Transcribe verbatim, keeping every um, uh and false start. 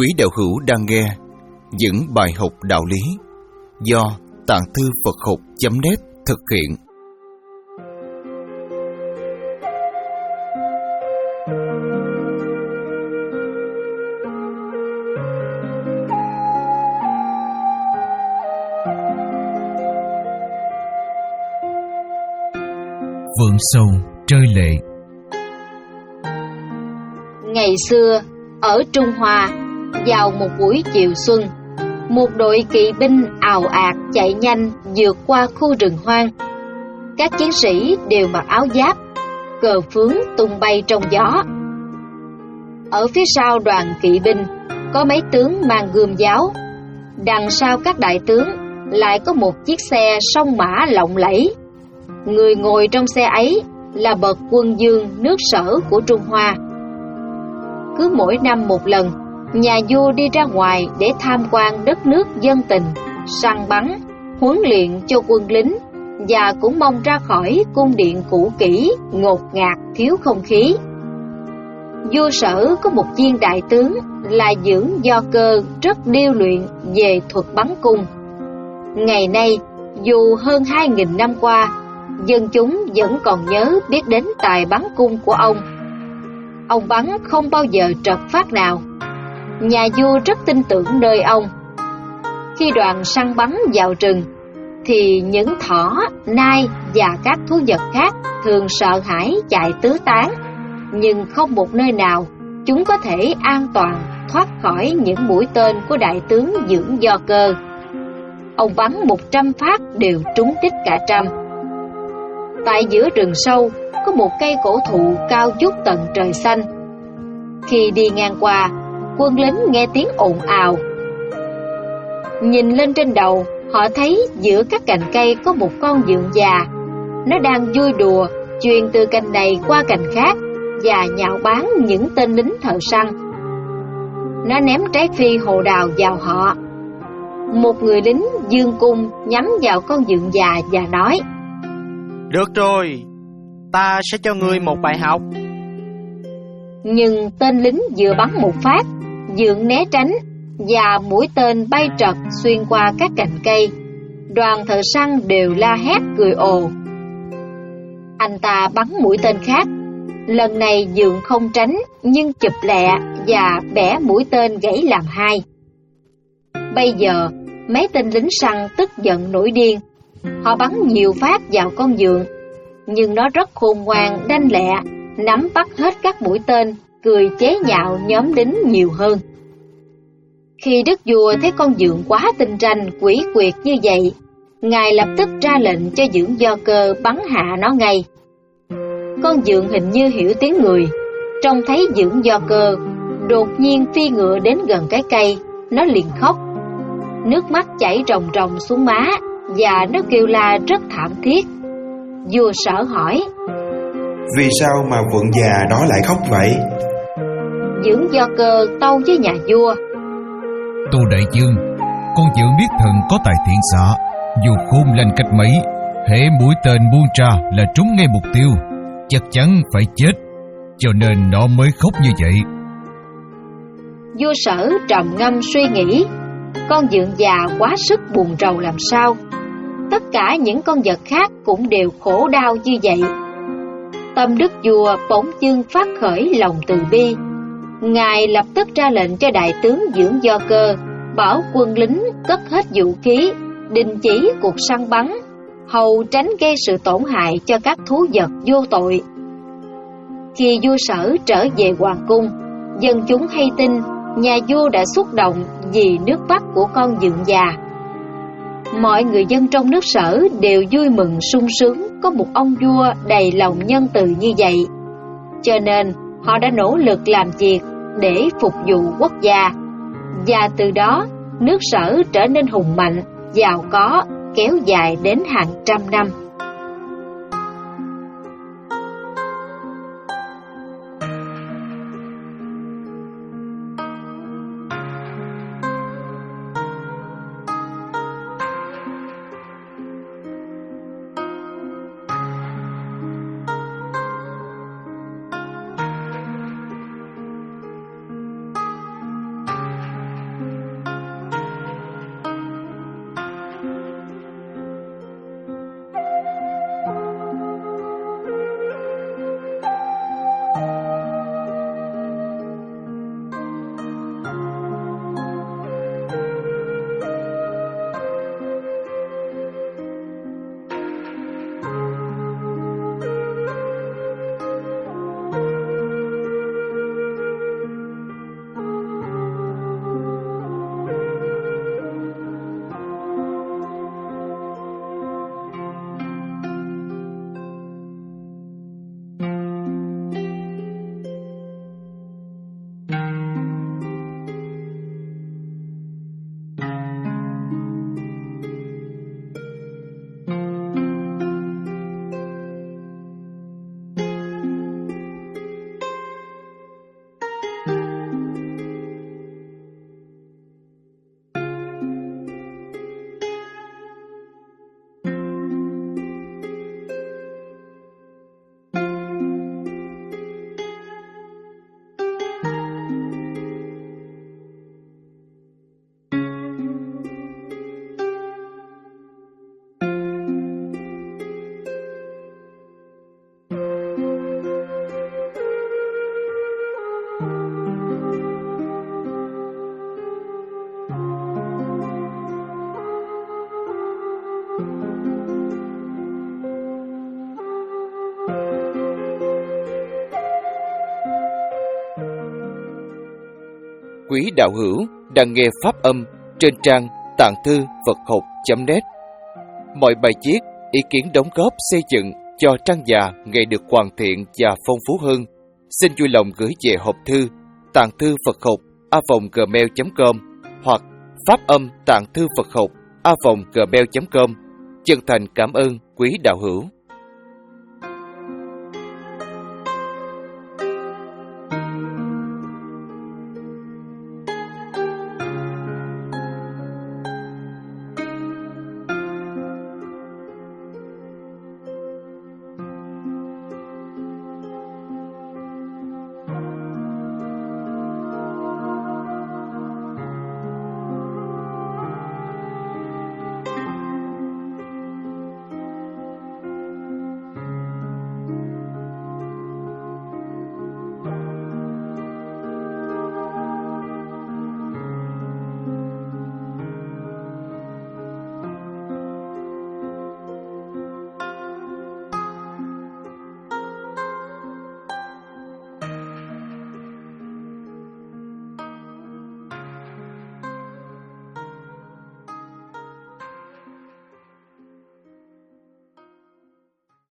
Quý đạo hữu đang nghe những bài học đạo lý do Tạng Thư Phật Học chấm net thực hiện. Vượng sâu trơi lệ. Ngày xưa, ở Trung Hoa, vào một buổi chiều xuân, một đội kỵ binh ào ạt chạy nhanh vượt qua khu rừng hoang. Các chiến sĩ đều mặc áo giáp, cờ phướng tung bay trong gió. Ở phía sau đoàn kỵ binh có mấy tướng mang gươm giáo. Đằng sau các đại tướng lại có một chiếc xe song mã lộng lẫy. Người ngồi trong xe ấy là bậc quân vương nước Sở của Trung Hoa. Cứ mỗi năm một lần, nhà vua đi ra ngoài để tham quan đất nước dân tình, săn bắn, huấn luyện cho quân lính, và cũng mong ra khỏi cung điện cũ kỹ, ngột ngạt, thiếu không khí. Vua Sở có một viên đại tướng là Dưỡng Do Cơ rất điêu luyện về thuật bắn cung. Ngày nay, dù hơn hai nghìn năm qua, dân chúng vẫn còn nhớ biết đến tài bắn cung của ông. Ông bắn không bao giờ trật phát nào. Nhà vua rất tin tưởng nơi ông. Khi đoàn săn bắn vào rừng, thì những thỏ, nai và các thú vật khác thường sợ hãi chạy tứ tán, nhưng không một nơi nào chúng có thể an toàn thoát khỏi những mũi tên của đại tướng Dưỡng Do Cơ. Ông bắn một trăm phát đều trúng đích cả trăm. Tại giữa rừng sâu có một cây cổ thụ cao vút tận trời xanh. Khi đi ngang qua, quân lính nghe tiếng ồn ào. Nhìn lên trên đầu, họ thấy giữa các cành cây có một con dượng già. Nó đang vui đùa, truyền từ cành này qua cành khác và nhạo báng những tên lính thợ săn. Nó ném trái phi hồ đào vào họ. Một người lính giương cung nhắm vào con dượng già và nói: "Được rồi, ta sẽ cho ngươi một bài học." Nhưng tên lính vừa bắn một phát, dượng né tránh và mũi tên bay trật xuyên qua các cành cây. Đoàn thợ săn đều la hét cười ồ. Anh ta bắn mũi tên khác. Lần này dượng không tránh, nhưng chụp lẹ và bẻ mũi tên gãy làm hai. Bây giờ mấy tên lính săn tức giận nổi điên. Họ bắn nhiều phát vào con dượng, nhưng nó rất khôn ngoan đanh lẹ, nắm bắt hết các mũi tên, cười chế nhạo nhóm lính nhiều hơn. Khi đức vua thấy con dượng quá tinh ranh, quỷ quyệt như vậy, ngài lập tức ra lệnh cho Dưỡng Do Cơ bắn hạ nó ngay. Con dượng hình như hiểu tiếng người, trông thấy Dưỡng Do Cơ, đột nhiên phi ngựa đến gần cái cây, nó liền khóc. Nước mắt chảy ròng ròng xuống má và nó kêu la rất thảm thiết. Vua Sở hỏi: "Vì sao mà vượng già đó lại khóc vậy?" Dưỡng Do Cơ tâu với nhà vua: "Tô đại vương, con dượng biết thần có tài thiện xạ, dù khôn lanh cách mấy, hễ mũi tên buông ra là trúng ngay mục tiêu, chắc chắn phải chết, cho nên nó mới khóc như vậy." Vua Sở trầm ngâm suy nghĩ. Con dượng già quá sức buồn rầu làm sao. Tất cả những con vật khác cũng đều khổ đau như vậy. Tâm đức vua bỗng dưng phát khởi lòng từ bi. Ngài lập tức ra lệnh cho đại tướng Dưỡng Do Cơ bảo quân lính cất hết vũ khí, đình chỉ cuộc săn bắn, hầu tránh gây sự tổn hại cho các thú vật vô tội. Khi vua Sở trở về hoàng cung, dân chúng hay tin nhà vua đã xúc động vì nước mắt của con dượng già. Mọi người dân trong nước Sở đều vui mừng sung sướng có một ông vua đầy lòng nhân từ như vậy. Cho nên họ đã nỗ lực làm việc để phục vụ quốc gia. Và từ đó nước Sở trở nên hùng mạnh, giàu có, kéo dài đến hàng trăm năm. quý đạo hữu đang nghe pháp âm trên trang tạng thư Phật học chấm net. Mọi bài viết, ý kiến đóng góp xây dựng cho trang già ngày được hoàn thiện và phong phú hơn, xin vui lòng gửi về hộp thư tạng thư Phật học a vòng gmail chấm com hoặc pháp âm tạng thư Phật học a vòng gmail chấm com. Chân thành cảm ơn quý đạo hữu.